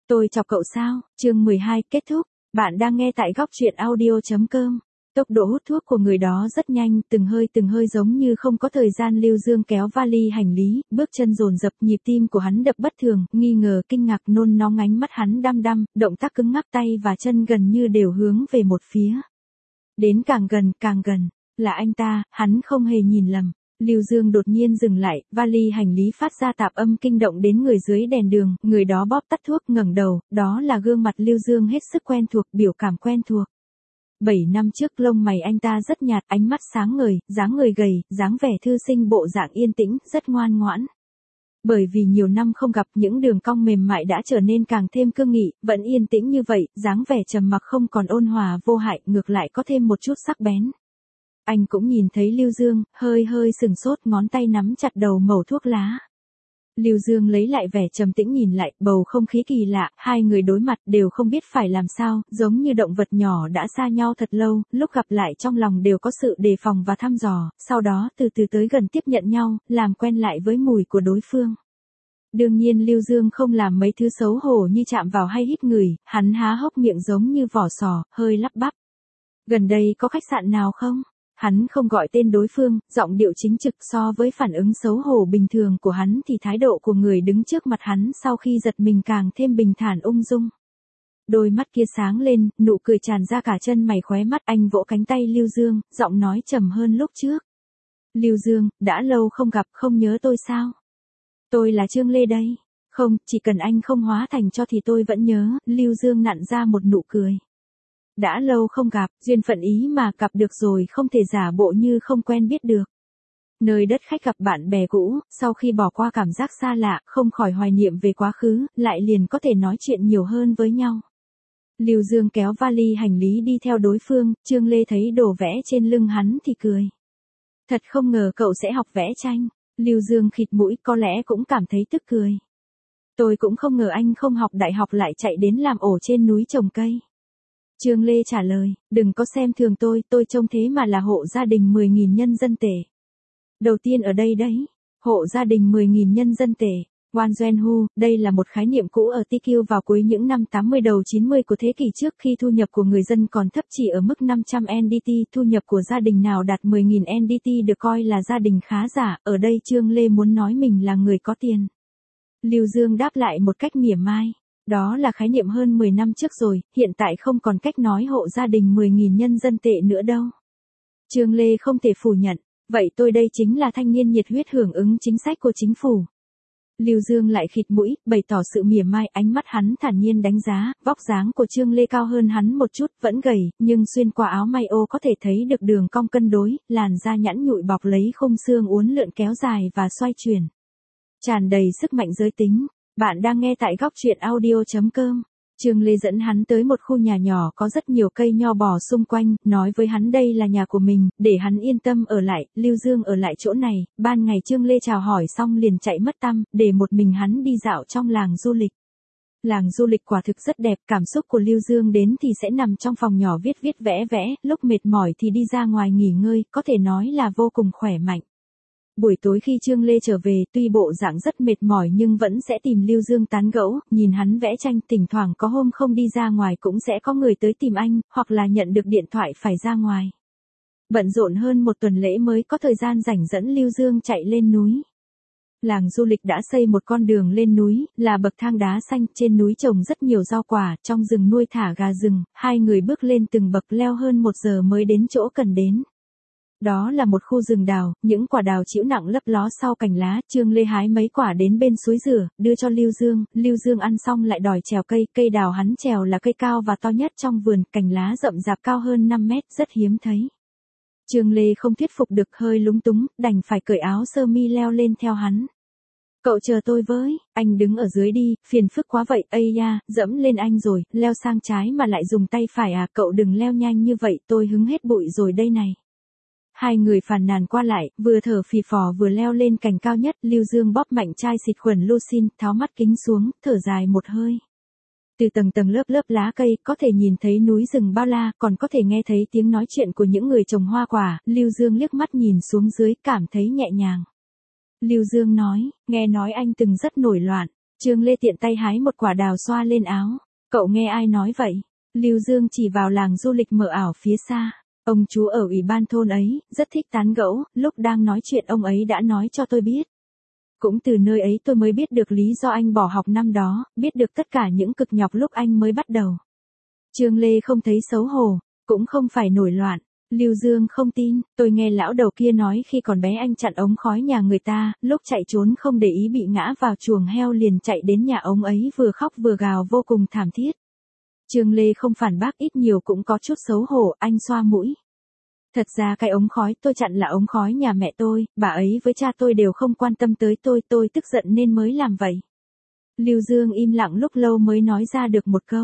Tôi chọc cậu sao? Chương 12 kết thúc. Bạn đang nghe tại góc truyện audio.com. Tốc độ hút thuốc của người đó rất nhanh, từng hơi giống như không có thời gian. Lưu Dương kéo vali hành lý, bước chân dồn dập, nhịp tim của hắn đập bất thường, nghi ngờ, kinh ngạc, nôn nóng, ánh mắt hắn đăm đăm, động tác cứng ngắc, tay và chân gần như đều hướng về một phía. Đến càng gần, là anh ta, hắn không hề nhìn lầm. Lưu Dương đột nhiên dừng lại, vali hành lý phát ra tạp âm kinh động đến người dưới đèn đường, người đó bóp tắt thuốc, ngẩng đầu, đó là gương mặt Lưu Dương hết sức quen thuộc, biểu cảm quen thuộc. 7 năm trước lông mày anh ta rất nhạt, ánh mắt sáng ngời, dáng người gầy, dáng vẻ thư sinh, bộ dạng yên tĩnh, rất ngoan ngoãn. Bởi vì nhiều năm không gặp, những đường cong mềm mại đã trở nên càng thêm cương nghị, vẫn yên tĩnh như vậy, dáng vẻ trầm mặc không còn ôn hòa vô hại, ngược lại có thêm một chút sắc bén. Anh cũng nhìn thấy Lưu Dương, hơi sừng sốt, ngón tay nắm chặt đầu mẩu thuốc lá. Lưu Dương lấy lại vẻ trầm tĩnh nhìn lại, bầu không khí kỳ lạ, hai người đối mặt đều không biết phải làm sao, giống như động vật nhỏ đã xa nhau thật lâu, lúc gặp lại trong lòng đều có sự đề phòng và thăm dò, sau đó từ từ tới gần tiếp nhận nhau, làm quen lại với mùi của đối phương. Đương nhiên Lưu Dương không làm mấy thứ xấu hổ như chạm vào hay hít người, hắn há hốc miệng giống như vỏ sò, hơi lắp bắp. Gần đây có khách sạn nào không? Hắn không gọi tên đối phương, giọng điệu chính trực. So với phản ứng xấu hổ bình thường của hắn thì thái độ của người đứng trước mặt hắn sau khi giật mình càng thêm bình thản ung dung. Đôi mắt kia sáng lên, nụ cười tràn ra cả chân mày khóe mắt, anh vỗ cánh tay Lưu Dương, giọng nói trầm hơn lúc trước. Lưu Dương, đã lâu không gặp, không nhớ tôi sao? Tôi là Trương Lê đây. Không, chỉ cần anh không hóa thành cho thì tôi vẫn nhớ. Lưu Dương nặn ra một nụ cười. Đã lâu không gặp, duyên phận ý mà, gặp được rồi không thể giả bộ như không quen biết được. Nơi đất khách gặp bạn bè cũ, sau khi bỏ qua cảm giác xa lạ, không khỏi hoài niệm về quá khứ, lại liền có thể nói chuyện nhiều hơn với nhau. Lưu Dương kéo vali hành lý đi theo đối phương, Trương Lê thấy đồ vẽ trên lưng hắn thì cười. Thật không ngờ cậu sẽ học vẽ tranh. Lưu Dương khịt mũi, có lẽ cũng cảm thấy tức cười. Tôi cũng không ngờ anh không học đại học lại chạy đến làm ổ trên núi trồng cây. Trương Lê trả lời, đừng có xem thường tôi trông thế mà là hộ gia đình 10.000 nhân dân tệ. Đầu tiên ở đây đấy, hộ gia đình 10.000 nhân dân tệ. Wan Zhenhu, đây là một khái niệm cũ ở TQ vào cuối những năm 80 đầu 90 của thế kỷ trước, khi thu nhập của người dân còn thấp chỉ ở mức 500 NDT, thu nhập của gia đình nào đạt 10.000 NDT được coi là gia đình khá giả, ở đây Trương Lê muốn nói mình là người có tiền. Lưu Dương đáp lại một cách mỉa mai. Đó là khái niệm hơn 10 năm trước rồi, hiện tại không còn cách nói hộ gia đình 10.000 nhân dân tệ nữa đâu. Trương Lê không thể phủ nhận, vậy tôi đây chính là thanh niên nhiệt huyết hưởng ứng chính sách của chính phủ. Lưu Dương lại khịt mũi, bày tỏ sự mỉa mai, ánh mắt hắn thản nhiên đánh giá, vóc dáng của Trương Lê cao hơn hắn một chút, vẫn gầy, nhưng xuyên qua áo may ô có thể thấy được đường cong cân đối, làn da nhẵn nhụi bọc lấy khung xương uốn lượn kéo dài và xoay chuyển. Tràn đầy sức mạnh giới tính. Bạn đang nghe tại góc truyện audio.com. Trương Lê dẫn hắn tới một khu nhà nhỏ có rất nhiều cây nho bò xung quanh, nói với hắn đây là nhà của mình, để hắn yên tâm ở lại. Lưu Dương ở lại chỗ này, ban ngày Trương Lê chào hỏi xong liền chạy mất tăm, để một mình hắn đi dạo trong làng du lịch. Làng du lịch quả thực rất đẹp, cảm xúc của Lưu Dương đến thì sẽ nằm trong phòng nhỏ viết vẽ, lúc mệt mỏi thì đi ra ngoài nghỉ ngơi, có thể nói là vô cùng khỏe mạnh. Buổi tối khi Trương Lê trở về, tuy bộ dạng rất mệt mỏi nhưng vẫn sẽ tìm Lưu Dương tán gẫu, nhìn hắn vẽ tranh, thỉnh thoảng có hôm không đi ra ngoài cũng sẽ có người tới tìm anh, hoặc là nhận được điện thoại phải ra ngoài. Bận rộn hơn một tuần lễ mới có thời gian rảnh dẫn Lưu Dương chạy lên núi. Làng du lịch đã xây một con đường lên núi, là bậc thang đá xanh, trên núi trồng rất nhiều rau quả, trong rừng nuôi thả gà rừng, hai người bước lên từng bậc leo hơn 1 giờ mới đến chỗ cần đến. Đó là một khu rừng đào, những quả đào chĩu nặng lấp ló sau cành lá, Trương Lê hái mấy quả đến bên suối rửa, đưa cho Lưu Dương ăn xong lại đòi trèo cây đào hắn trèo là cây cao và to nhất trong vườn, cành lá rậm rạp cao hơn 5 mét, rất hiếm thấy. Trương Lê không thuyết phục được, hơi lúng túng, đành phải cởi áo sơ mi leo lên theo hắn. Cậu chờ tôi với, anh đứng ở dưới đi, phiền phức quá vậy, ây da, dẫm lên anh rồi, leo sang trái mà lại dùng tay phải à, cậu đừng leo nhanh như vậy, tôi hứng hết bụi rồi đây này. Hai người phàn nàn qua lại, vừa thở phì phò vừa leo lên cành cao nhất, Lưu Dương bóp mạnh chai xịt khuẩn Lucin, tháo mắt kính xuống, thở dài một hơi. Từ tầng lớp lá cây, có thể nhìn thấy núi rừng bao la, còn có thể nghe thấy tiếng nói chuyện của những người trồng hoa quả, Lưu Dương liếc mắt nhìn xuống dưới, cảm thấy nhẹ nhàng. Lưu Dương nói, nghe nói anh từng rất nổi loạn. Trương Lê tiện tay hái một quả đào xoa lên áo. Cậu nghe ai nói vậy? Lưu Dương chỉ vào làng du lịch mờ ảo phía xa. Ông chú ở ủy ban thôn ấy, rất thích tán gẫu, lúc đang nói chuyện ông ấy đã nói cho tôi biết. Cũng từ nơi ấy tôi mới biết được lý do anh bỏ học năm đó, biết được tất cả những cực nhọc lúc anh mới bắt đầu. Trương Lê không thấy xấu hổ, cũng không phải nổi loạn. Lưu Dương không tin, tôi nghe lão đầu kia nói khi còn bé anh chặn ống khói nhà người ta, lúc chạy trốn không để ý bị ngã vào chuồng heo liền chạy đến nhà ông ấy vừa khóc vừa gào vô cùng thảm thiết. Trương Lê không phản bác, ít nhiều cũng có chút xấu hổ, anh xoa mũi. Thật ra cái ống khói tôi chặn là ống khói nhà mẹ tôi, bà ấy với cha tôi đều không quan tâm tới tôi tức giận nên mới làm vậy. Lưu Dương im lặng lúc lâu mới nói ra được một câu.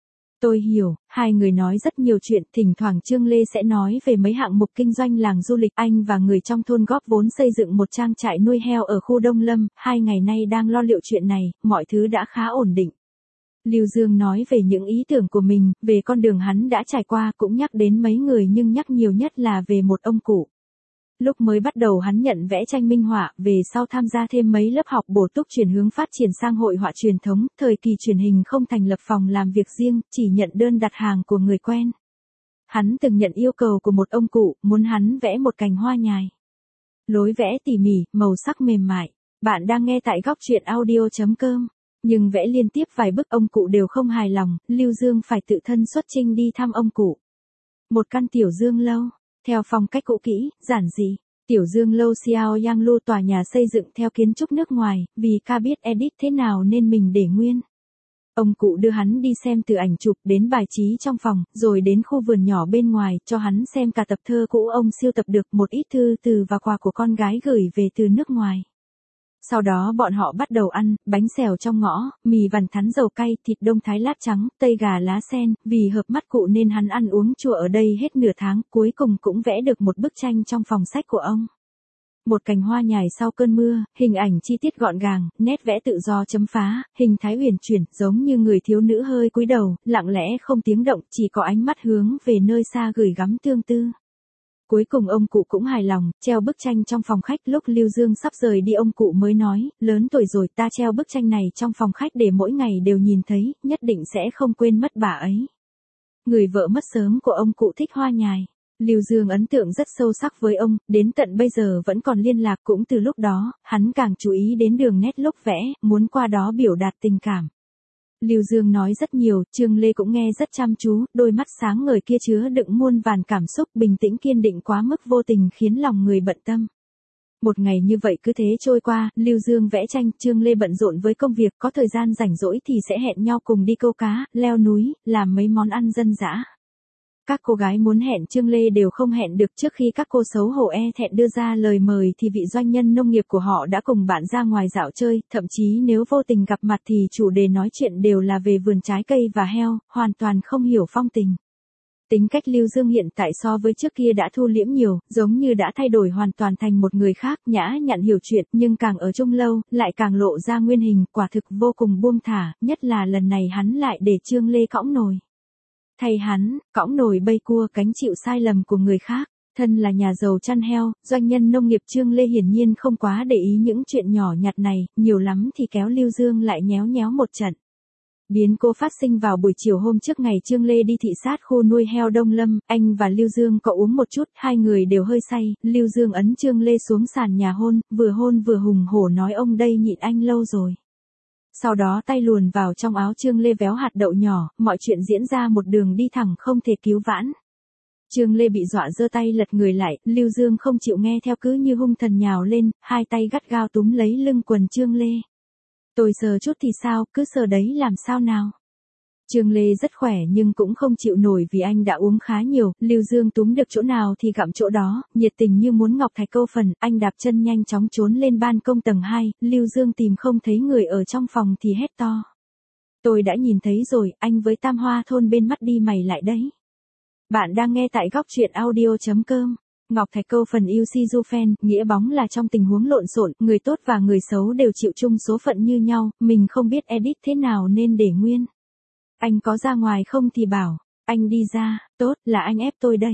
Tôi hiểu, hai người nói rất nhiều chuyện, thỉnh thoảng Trương Lê sẽ nói về mấy hạng mục kinh doanh làng du lịch. Anh và người trong thôn góp vốn xây dựng một trang trại nuôi heo ở khu Đông Lâm, 2 ngày nay đang lo liệu chuyện này, mọi thứ đã khá ổn định. Lưu Dương nói về những ý tưởng của mình, về con đường hắn đã trải qua, cũng nhắc đến mấy người nhưng nhắc nhiều nhất là về một ông cụ. Lúc mới bắt đầu hắn nhận vẽ tranh minh họa, về sau tham gia thêm mấy lớp học bổ túc chuyển hướng phát triển sang hội họa truyền thống, thời kỳ truyền hình không thành lập phòng làm việc riêng, chỉ nhận đơn đặt hàng của người quen. Hắn từng nhận yêu cầu của một ông cụ, muốn hắn vẽ một cành hoa nhài. Lối vẽ tỉ mỉ, màu sắc mềm mại. Bạn đang nghe tại góc truyện audio.com. Nhưng vẽ liên tiếp vài bức ông cụ đều không hài lòng, Lưu Dương phải tự thân xuất chinh đi thăm ông cụ. Một căn tiểu dương lâu, theo phong cách cũ kỹ, giản dị. Tiểu dương lâu Xiao Yang Lu, tòa nhà xây dựng theo kiến trúc nước ngoài, vì ca biết edit thế nào nên mình để nguyên. Ông cụ đưa hắn đi xem từ ảnh chụp đến bài trí trong phòng, rồi đến khu vườn nhỏ bên ngoài, cho hắn xem cả tập thơ cũ ông siêu tập được, một ít thư từ và quà của con gái gửi về từ nước ngoài. Sau đó bọn họ bắt đầu ăn, bánh xèo trong ngõ, mì vằn thắn dầu cay, thịt đông thái lát trắng, tây gà lá sen, vì hợp mắt cụ nên hắn ăn uống chùa ở đây hết nửa tháng, cuối cùng cũng vẽ được một bức tranh trong phòng sách của ông. Một cành hoa nhài sau cơn mưa, hình ảnh chi tiết gọn gàng, nét vẽ tự do chấm phá, hình thái uyển chuyển, giống như người thiếu nữ hơi cúi đầu, lặng lẽ không tiếng động, chỉ có ánh mắt hướng về nơi xa gửi gắm tương tư. Cuối cùng ông cụ cũng hài lòng, treo bức tranh trong phòng khách. Lúc Lưu Dương sắp rời đi ông cụ mới nói, lớn tuổi rồi ta treo bức tranh này trong phòng khách để mỗi ngày đều nhìn thấy, nhất định sẽ không quên mất bà ấy. Người vợ mất sớm của ông cụ thích hoa nhài. Lưu Dương ấn tượng rất sâu sắc với ông, đến tận bây giờ vẫn còn liên lạc. Cũng từ lúc đó, hắn càng chú ý đến đường nét lúc vẽ, muốn qua đó biểu đạt tình cảm. Lưu Dương nói rất nhiều, Trương Lê cũng nghe rất chăm chú, đôi mắt sáng ngời kia chứa đựng muôn vàn cảm xúc, bình tĩnh kiên định quá mức vô tình khiến lòng người bận tâm. Một ngày như vậy cứ thế trôi qua, Lưu Dương vẽ tranh, Trương Lê bận rộn với công việc, có thời gian rảnh rỗi thì sẽ hẹn nhau cùng đi câu cá, leo núi, làm mấy món ăn dân dã. Các cô gái muốn hẹn Trương Lê đều không hẹn được, trước khi các cô xấu hổ e thẹn đưa ra lời mời thì vị doanh nhân nông nghiệp của họ đã cùng bạn ra ngoài dạo chơi, thậm chí nếu vô tình gặp mặt thì chủ đề nói chuyện đều là về vườn trái cây và heo, hoàn toàn không hiểu phong tình. Tính cách Lưu Dương hiện tại so với trước kia đã thu liễm nhiều, giống như đã thay đổi hoàn toàn thành một người khác, nhã nhặn hiểu chuyện, nhưng càng ở chung lâu, lại càng lộ ra nguyên hình, quả thực vô cùng buông thả, nhất là lần này hắn lại để Trương Lê cõng nồi. Thay hắn, cõng nồi bây cua, gánh chịu sai lầm của người khác. Thân là nhà giàu chăn heo, doanh nhân nông nghiệp, Trương Lê hiển nhiên không quá để ý những chuyện nhỏ nhặt này, nhiều lắm thì kéo Lưu Dương lại nhéo nhéo một trận. Biến cố phát sinh vào buổi chiều hôm trước ngày Trương Lê đi thị sát khu nuôi heo Đông Lâm, anh và Lưu Dương có uống một chút, hai người đều hơi say, Lưu Dương ấn Trương Lê xuống sàn nhà hôn vừa hùng hổ nói ông đây nhịn anh lâu rồi. Sau đó tay luồn vào trong áo Trương Lê véo hạt đậu nhỏ, mọi chuyện diễn ra một đường đi thẳng không thể cứu vãn. Trương Lê bị dọa giơ tay lật người lại, Lưu Dương không chịu nghe theo cứ như hung thần nhào lên, hai tay gắt gao túm lấy lưng quần Trương Lê. Tôi sờ chút thì sao, cứ sờ đấy làm sao nào. Trương Lê rất khỏe nhưng cũng không chịu nổi vì anh đã uống khá nhiều, Lưu Dương túm được chỗ nào thì gặm chỗ đó, nhiệt tình như muốn ngọc thạch câu phần, anh đạp chân nhanh chóng trốn lên ban công tầng 2, Lưu Dương tìm không thấy người ở trong phòng thì hét to. Tôi đã nhìn thấy rồi, anh với Tam Hoa thôn bên mắt đi mày lại đấy. Bạn đang nghe tại góc truyện audio.com. Ngọc thạch câu phần yêu si du fan, nghĩa bóng là trong tình huống lộn xộn, người tốt và người xấu đều chịu chung số phận như nhau, mình không biết edit thế nào nên để nguyên. Anh có ra ngoài không thì bảo, anh đi ra, tốt là anh ép tôi đấy.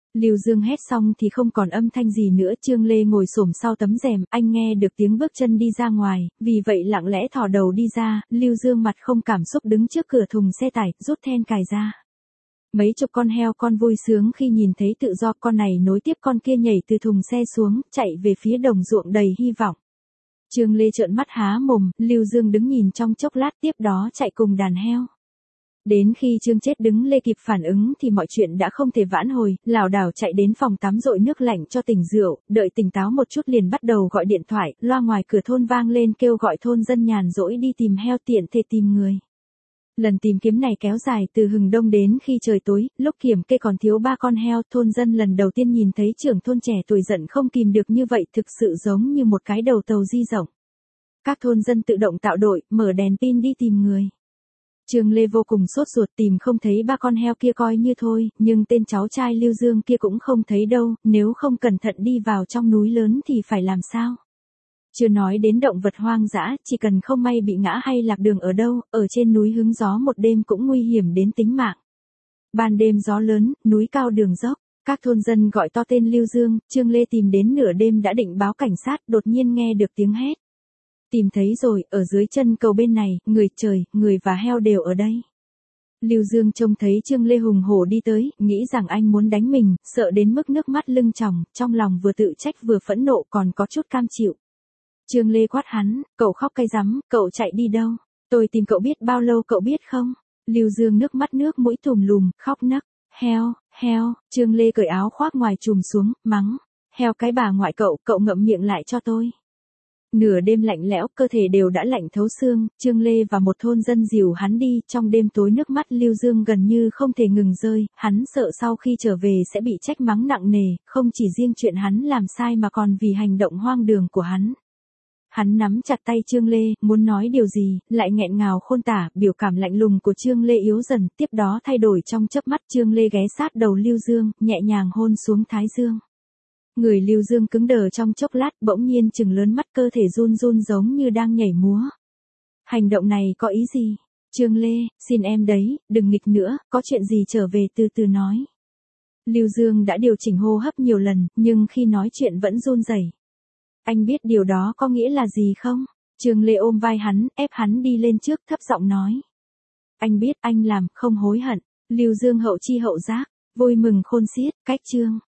Lưu Dương hét xong thì không còn âm thanh gì nữa, Trương Lê ngồi xổm sau tấm rèm, anh nghe được tiếng bước chân đi ra ngoài, vì vậy lặng lẽ thò đầu đi ra, Lưu Dương mặt không cảm xúc đứng trước cửa thùng xe tải, rút then cài ra. Mấy chục con heo con vui sướng khi nhìn thấy tự do, con này nối tiếp con kia nhảy từ thùng xe xuống, chạy về phía đồng ruộng đầy hy vọng. Trương Lê trợn mắt há mồm, Lưu Dương đứng nhìn trong chốc lát, tiếp đó chạy cùng đàn heo. Đến khi Trương Chết đứng Lê kịp phản ứng thì mọi chuyện đã không thể vãn hồi, lảo đảo chạy đến phòng tắm dội nước lạnh cho tỉnh rượu, đợi tỉnh táo một chút liền bắt đầu gọi điện thoại, loa ngoài cửa thôn vang lên kêu gọi thôn dân nhàn rỗi đi tìm heo tiện thể tìm người. Lần tìm kiếm này kéo dài từ hừng đông đến khi trời tối, lúc kiểm kê còn thiếu 3 con heo, thôn dân lần đầu tiên nhìn thấy trưởng thôn trẻ tuổi giận không kìm được như vậy, thực sự giống như một cái đầu tàu di rộng. Các thôn dân tự động tạo đội, mở đèn pin đi tìm người. Trương Lê vô cùng sốt ruột, tìm không thấy 3 con heo kia coi như thôi, nhưng tên cháu trai Lưu Dương kia cũng không thấy đâu, nếu không cẩn thận đi vào trong núi lớn thì phải làm sao? Chưa nói đến động vật hoang dã, chỉ cần không may bị ngã hay lạc đường ở đâu, ở trên núi hứng gió một đêm cũng nguy hiểm đến tính mạng. Ban đêm gió lớn, núi cao đường dốc, các thôn dân gọi to tên Lưu Dương, Trương Lê tìm đến nửa đêm đã định báo cảnh sát, đột nhiên nghe được tiếng hét. Tìm thấy rồi, ở dưới chân cầu bên này, người trời, người và heo đều ở đây. Lưu Dương trông thấy Trương Lê hùng hổ đi tới, nghĩ rằng anh muốn đánh mình, sợ đến mức nước mắt lưng tròng, trong lòng vừa tự trách vừa phẫn nộ còn có chút cam chịu. Trương Lê quát hắn, cậu khóc cái rắm, cậu chạy đi đâu? Tôi tìm cậu biết bao lâu cậu biết không? Lưu Dương nước mắt nước mũi tùm lùm, khóc nấc. Heo, Trương Lê cởi áo khoác ngoài trùm xuống, mắng. Heo cái bà ngoại cậu ngậm miệng lại cho tôi. Nửa đêm lạnh lẽo, cơ thể đều đã lạnh thấu xương, Trương Lê và một thôn dân dìu hắn đi, trong đêm tối nước mắt Lưu Dương gần như không thể ngừng rơi, hắn sợ sau khi trở về sẽ bị trách mắng nặng nề, không chỉ riêng chuyện hắn làm sai mà còn vì hành động hoang đường của hắn. Hắn nắm chặt tay Trương Lê, muốn nói điều gì, lại nghẹn ngào khôn tả, biểu cảm lạnh lùng của Trương Lê yếu dần, tiếp đó thay đổi trong chớp mắt. Trương Lê ghé sát đầu Lưu Dương, nhẹ nhàng hôn xuống thái dương. Người Lưu Dương cứng đờ trong chốc lát, bỗng nhiên trừng lớn mắt, cơ thể run run giống như đang nhảy múa. Hành động này có ý gì? Trương Lê, xin em đấy, đừng nghịch nữa, có chuyện gì trở về từ từ nói. Lưu Dương đã điều chỉnh hô hấp nhiều lần, nhưng khi nói chuyện vẫn run rẩy. Anh biết điều đó có nghĩa là gì không? Trương Lê ôm vai hắn, ép hắn đi lên trước, thấp giọng nói. Anh biết, anh làm, không hối hận. Lưu Dương hậu chi hậu giác, vui mừng khôn xiết, cách chương.